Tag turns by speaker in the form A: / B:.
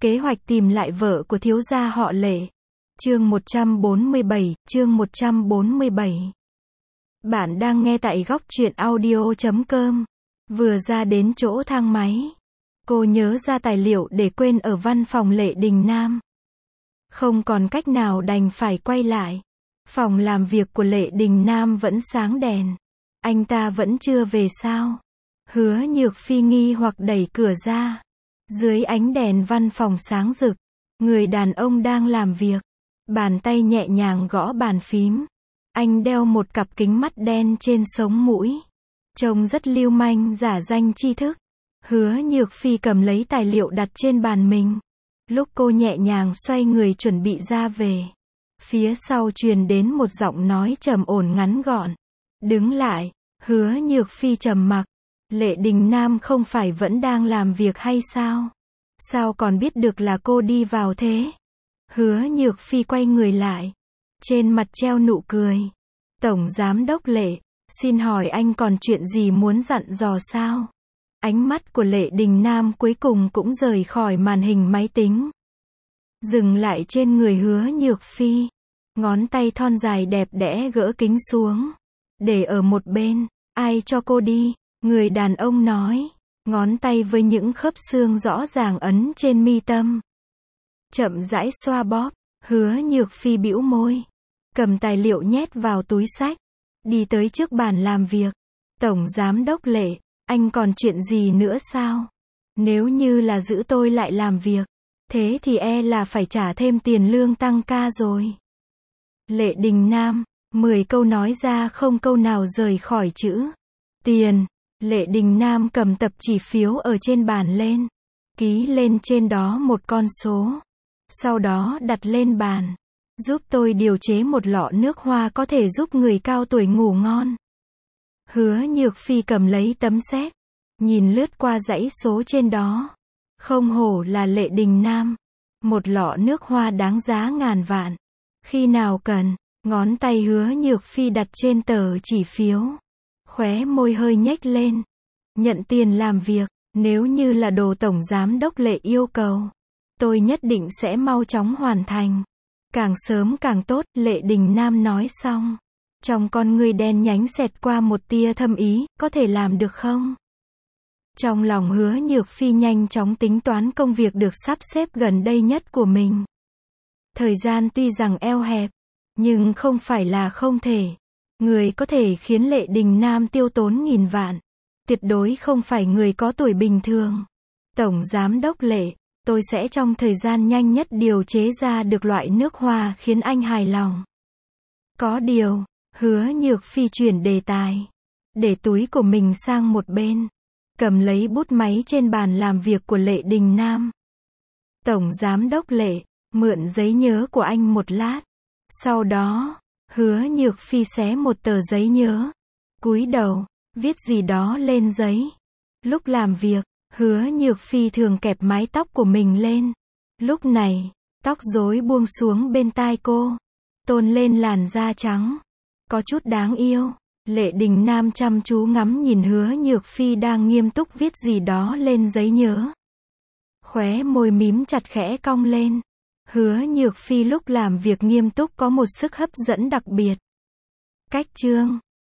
A: Kế hoạch tìm lại vợ của thiếu gia họ Lệ. Chương 147, chương 147. Bạn đang nghe tại góc truyện audio.com. Vừa ra đến chỗ thang máy, cô nhớ ra tài liệu để quên ở văn phòng Lệ Đình Nam. Không còn cách nào đành phải quay lại. Phòng làm việc của Lệ Đình Nam vẫn sáng đèn. Anh ta vẫn chưa về sao? Hứa Nhược Phi nghi hoặc đẩy cửa ra. Dưới ánh đèn văn phòng sáng rực, người đàn ông đang làm việc. Bàn tay nhẹ nhàng gõ bàn phím. Anh đeo một cặp kính mắt đen trên sống mũi. Trông rất lưu manh, giả danh tri thức. Hứa Nhược Phi cầm lấy tài liệu đặt trên bàn mình. Lúc cô nhẹ nhàng xoay người chuẩn bị ra về, phía sau truyền đến một giọng nói trầm ổn ngắn gọn. Đứng lại. Hứa Nhược Phi trầm mặc. Lệ Đình Nam không phải vẫn đang làm việc hay sao? Sao còn biết được là cô đi vào thế? Hứa Nhược Phi quay người lại. Trên mặt treo nụ cười. Tổng Giám đốc Lệ, xin hỏi anh còn chuyện gì muốn dặn dò sao? Ánh mắt của Lệ Đình Nam cuối cùng cũng rời khỏi màn hình máy tính. Dừng lại trên người Hứa Nhược Phi. Ngón tay thon dài đẹp đẽ gỡ kính xuống. Để ở một bên. Ai cho cô đi? Người đàn ông nói. Ngón tay với những khớp xương rõ ràng ấn trên mi tâm. Chậm rãi xoa bóp. Hứa Nhược Phi bĩu môi. Cầm tài liệu nhét vào túi xách. Đi tới trước bàn làm việc. Tổng Giám đốc Lệ, anh còn chuyện gì nữa sao? Nếu như là giữ tôi lại làm việc, thế thì là phải trả thêm tiền lương tăng ca rồi. Lệ Đình Nam, 10 câu nói ra không câu nào rời khỏi chữ tiền. Lệ Đình Nam cầm tập chỉ phiếu ở trên bàn lên. Ký lên trên đó một con số. Sau đó đặt lên bàn. Giúp tôi điều chế một lọ nước hoa có thể giúp người cao tuổi ngủ ngon. Hứa Nhược Phi cầm lấy tấm séc. Nhìn lướt qua dãy số trên đó. Không hổ là Lệ Đình Nam. Một lọ nước hoa đáng giá ngàn vạn. Khi nào cần? Ngón tay Hứa Nhược Phi đặt trên tờ chỉ phiếu. Khóe môi hơi nhếch lên. Nhận tiền làm việc. Nếu như là đồ Tổng Giám đốc Lệ yêu cầu, tôi nhất định sẽ mau chóng hoàn thành. Càng sớm càng tốt. Lệ Đình Nam nói xong. Trong con ngươi đen nhánh xẹt qua một tia thâm ý. Có thể làm được không? Trong lòng Hứa Nhược Phi nhanh chóng tính toán công việc được sắp xếp gần đây nhất của mình. Thời gian tuy rằng eo hẹp, nhưng không phải là không thể. Người có thể khiến Lệ Đình Nam tiêu tốn nghìn vạn. Tuyệt đối không phải người có tuổi bình thường. Tổng Giám đốc Lệ, tôi sẽ trong thời gian nhanh nhất điều chế ra được loại nước hoa khiến anh hài lòng. Có điều, Hứa Nhược Phi chuyển đề tài. Để túi của mình sang một bên. Cầm lấy bút máy trên bàn làm việc của Lệ Đình Nam. Tổng Giám đốc Lệ, mượn giấy nhớ của anh một lát. Sau đó, Hứa Nhược Phi xé một tờ giấy nhớ. Cúi đầu, viết gì đó lên giấy. Lúc làm việc, Hứa Nhược Phi thường kẹp mái tóc của mình lên. Lúc này, tóc rối buông xuống bên tai cô. Tôn lên làn da trắng. Có chút đáng yêu. Lệ Đình Nam chăm chú ngắm nhìn Hứa Nhược Phi đang nghiêm túc viết gì đó lên giấy nhớ. Khóe môi mím chặt khẽ cong lên. Hứa Nhược Phi lúc làm việc nghiêm túc có một sức hấp dẫn đặc biệt. Cách chương